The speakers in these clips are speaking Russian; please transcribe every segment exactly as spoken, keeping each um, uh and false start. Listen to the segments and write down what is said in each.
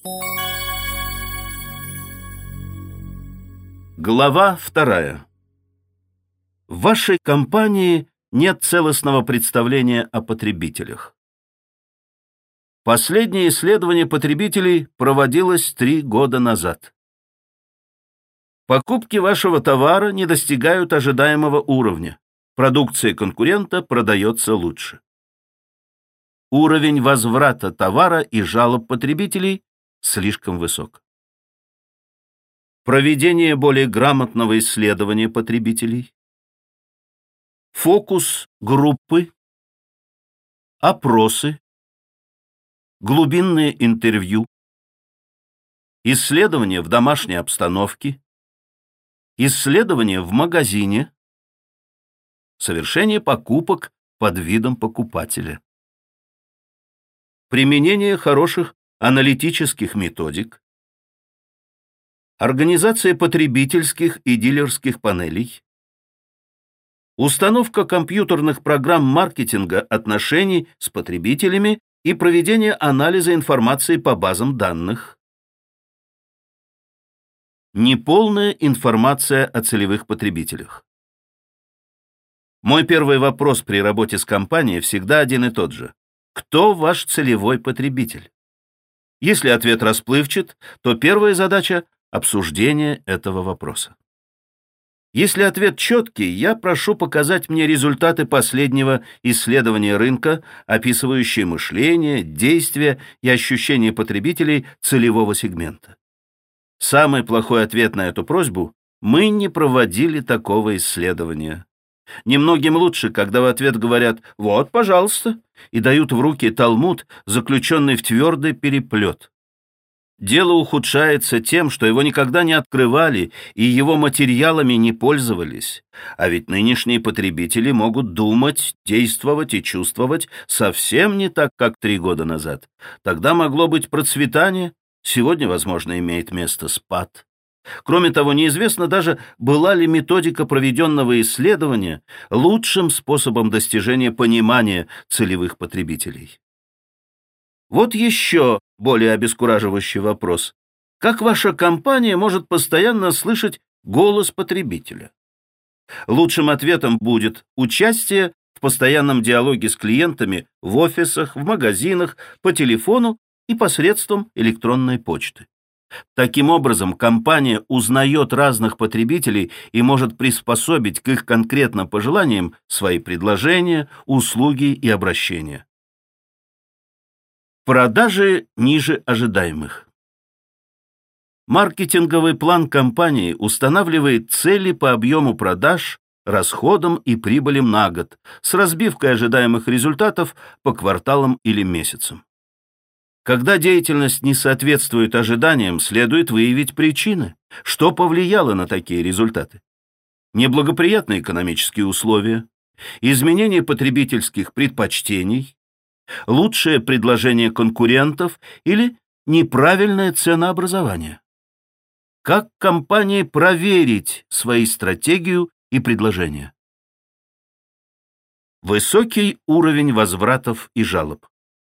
Глава вторая. В вашей компании нет целостного представления о потребителях. Последнее исследование потребителей проводилось три года назад. Покупки вашего товара не достигают ожидаемого уровня. Продукция конкурента продается лучше. Уровень возврата товара и жалоб потребителей слишком высок. Проведение более грамотного исследования потребителей. Фокус группы. Опросы. Глубинные интервью. Исследования в домашней обстановке. Исследования в магазине. Совершение покупок под видом покупателя. Применение хороших аналитических методик. Организация потребительских и дилерских панелей. Установка компьютерных программ маркетинга отношений с потребителями и проведение анализа информации по базам данных. Неполная информация о целевых потребителях. Мой первый вопрос при работе с компанией всегда один и тот же. Кто ваш целевой потребитель? Если ответ расплывчат, то первая задача – обсуждение этого вопроса. Если ответ четкий, я прошу показать мне результаты последнего исследования рынка, описывающие мышление, действия и ощущения потребителей целевого сегмента. Самый плохой ответ на эту просьбу – мы не проводили такого исследования. Немногим лучше, когда в ответ говорят «вот, пожалуйста», и дают в руки талмуд, заключенный в твердый переплет. Дело ухудшается тем, что его никогда не открывали и его материалами не пользовались. А ведь нынешние потребители могут думать, действовать и чувствовать совсем не так, как три года назад. Тогда могло быть процветание, сегодня, возможно, имеет место спад. Кроме того, неизвестно даже, была ли методика проведенного исследования лучшим способом достижения понимания целевых потребителей. Вот еще более обескураживающий вопрос. Как ваша компания может постоянно слышать голос потребителя? Лучшим ответом будет участие в постоянном диалоге с клиентами в офисах, в магазинах, по телефону и посредством электронной почты. Таким образом, компания узнает разных потребителей и может приспособить к их конкретным пожеланиям свои предложения, услуги и обращения. Продажи ниже ожидаемых. Маркетинговый план компании устанавливает цели по объему продаж, расходам и прибылям на год с разбивкой ожидаемых результатов по кварталам или месяцам. Когда деятельность не соответствует ожиданиям, следует выявить причины, что повлияло на такие результаты. Неблагоприятные экономические условия, изменение потребительских предпочтений, лучшее предложение конкурентов или неправильное ценообразование. Как компании проверить свои стратегию и предложения? Высокий уровень возвратов и жалоб.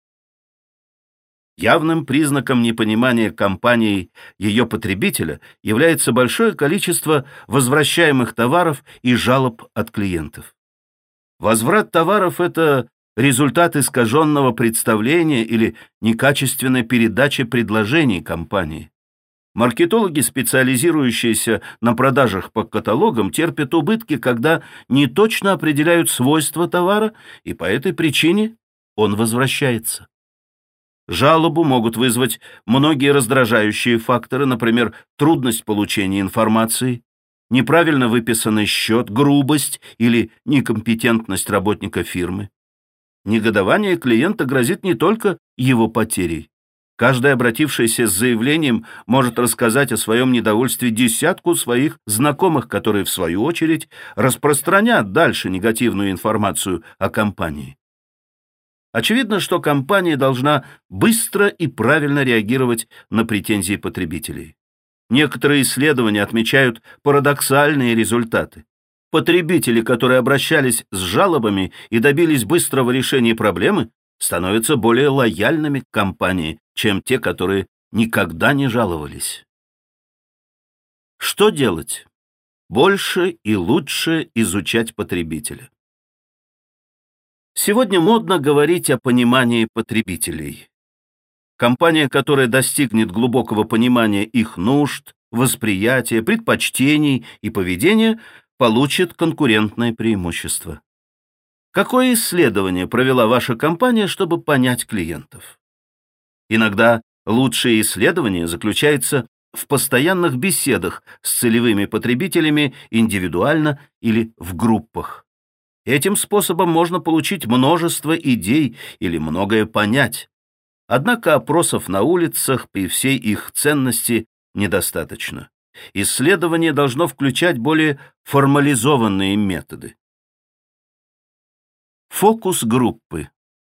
Явным признаком непонимания компанией ее потребителя является большое количество возвращаемых товаров и жалоб от клиентов. Возврат товаров – это результат искаженного представления или некачественной передачи предложений компании. Маркетологи, специализирующиеся на продажах по каталогам, терпят убытки, когда неточно определяют свойства товара, и по этой причине он возвращается. Жалобу могут вызвать многие раздражающие факторы, например, трудность получения информации, неправильно выписанный счет, грубость или некомпетентность работника фирмы. Негодование клиента грозит не только его потерей. Каждый, обратившийся с заявлением, может рассказать о своем недовольстве десятку своих знакомых, которые, в свою очередь, распространят дальше негативную информацию о компании. Очевидно, что компания должна быстро и правильно реагировать на претензии потребителей. Некоторые исследования отмечают парадоксальные результаты. Потребители, которые обращались с жалобами и добились быстрого решения проблемы, становятся более лояльными к компании, чем те, которые никогда не жаловались. Что делать? Больше и лучше изучать потребителя. Сегодня модно говорить о понимании потребителей. Компания, которая достигнет глубокого понимания их нужд, восприятия, предпочтений и поведения, получит конкурентное преимущество. Какое исследование провела ваша компания, чтобы понять клиентов? Иногда лучшее исследование заключается в постоянных беседах с целевыми потребителями индивидуально или в группах. Этим способом можно получить множество идей или многое понять. Однако опросов на улицах при всей их ценности недостаточно. Исследование должно включать более формализованные методы. Фокус группы.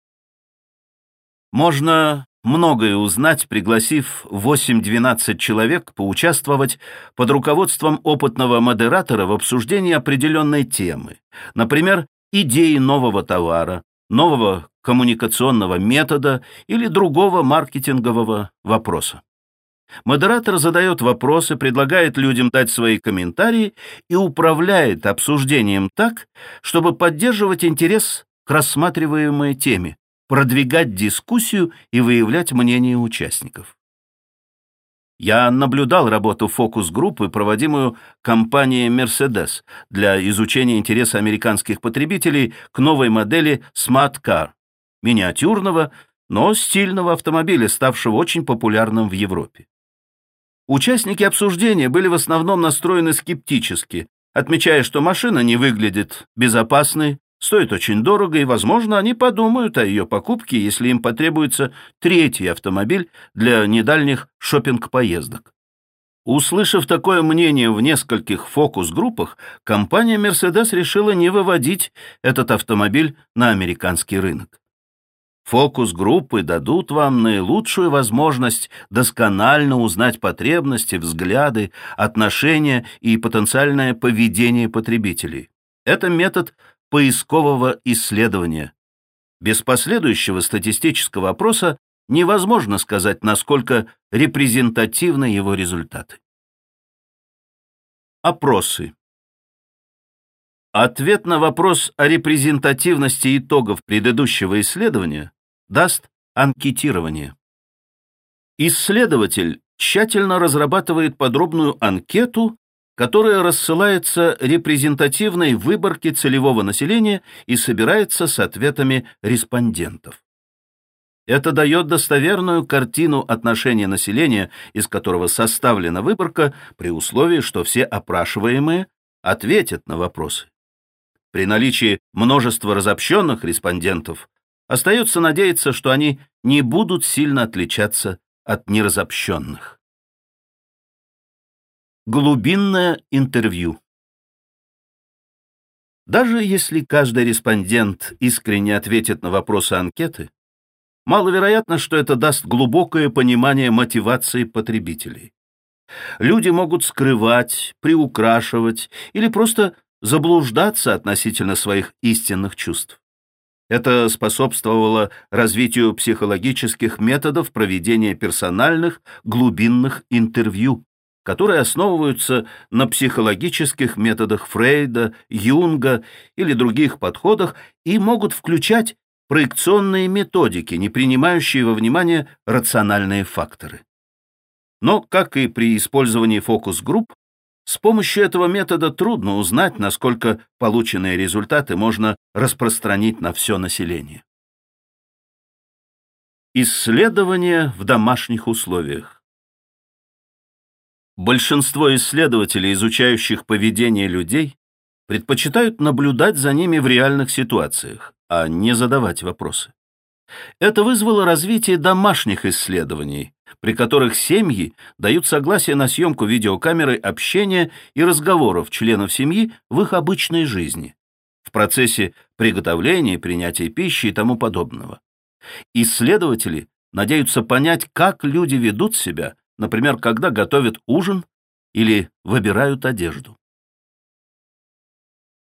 Можно многое узнать, пригласив восемь-двенадцать человек поучаствовать под руководством опытного модератора в обсуждении определенной темы, например, идеи нового товара, нового коммуникационного метода или другого маркетингового вопроса. Модератор задает вопросы, предлагает людям дать свои комментарии и управляет обсуждением так, чтобы поддерживать интерес к рассматриваемой теме, продвигать дискуссию и выявлять мнение участников. Я наблюдал работу фокус-группы, проводимую компанией Mercedes для изучения интереса американских потребителей к новой модели Smart Car, миниатюрного, но стильного автомобиля, ставшего очень популярным в Европе. Участники обсуждения были в основном настроены скептически, отмечая, что машина не выглядит безопасной, стоит очень дорого, и, возможно, они подумают о ее покупке, если им потребуется третий автомобиль для недальних шопинг-поездок. Услышав такое мнение в нескольких фокус-группах, компания Mercedes решила не выводить этот автомобиль на американский рынок. Фокус-группы дадут вам наилучшую возможность досконально узнать потребности, взгляды, отношения и потенциальное поведение потребителей. Это метод поискового исследования. Без последующего статистического опроса невозможно сказать, насколько репрезентативны его результаты. Опросы. Ответ на вопрос о репрезентативности итогов предыдущего исследования даст анкетирование. Исследователь тщательно разрабатывает подробную анкету, которая рассылается репрезентативной выборке целевого населения и собирается с ответами респондентов. Это дает достоверную картину отношения населения, из которого составлена выборка, при условии, что все опрашиваемые ответят на вопросы. При наличии множества разобщенных респондентов остается надеяться, что они не будут сильно отличаться от неразобщенных. Глубинное интервью. Даже если каждый респондент искренне ответит на вопросы анкеты, маловероятно, что это даст глубокое понимание мотивации потребителей. Люди могут скрывать, приукрашивать или просто заблуждаться относительно своих истинных чувств. Это способствовало развитию психологических методов проведения персональных глубинных интервью, которые основываются на психологических методах Фрейда, Юнга или других подходах и могут включать проекционные методики, не принимающие во внимание рациональные факторы. Но, как и при использовании фокус-групп, с помощью этого метода трудно узнать, насколько полученные результаты можно распространить на все население. Исследования в домашних условиях. Большинство исследователей, изучающих поведение людей, предпочитают наблюдать за ними в реальных ситуациях, а не задавать вопросы. Это вызвало развитие домашних исследований, при которых семьи дают согласие на съемку видеокамерой общения и разговоров членов семьи в их обычной жизни, в процессе приготовления, принятия пищи и тому подобного. Исследователи надеются понять, как люди ведут себя, например, когда готовят ужин или выбирают одежду.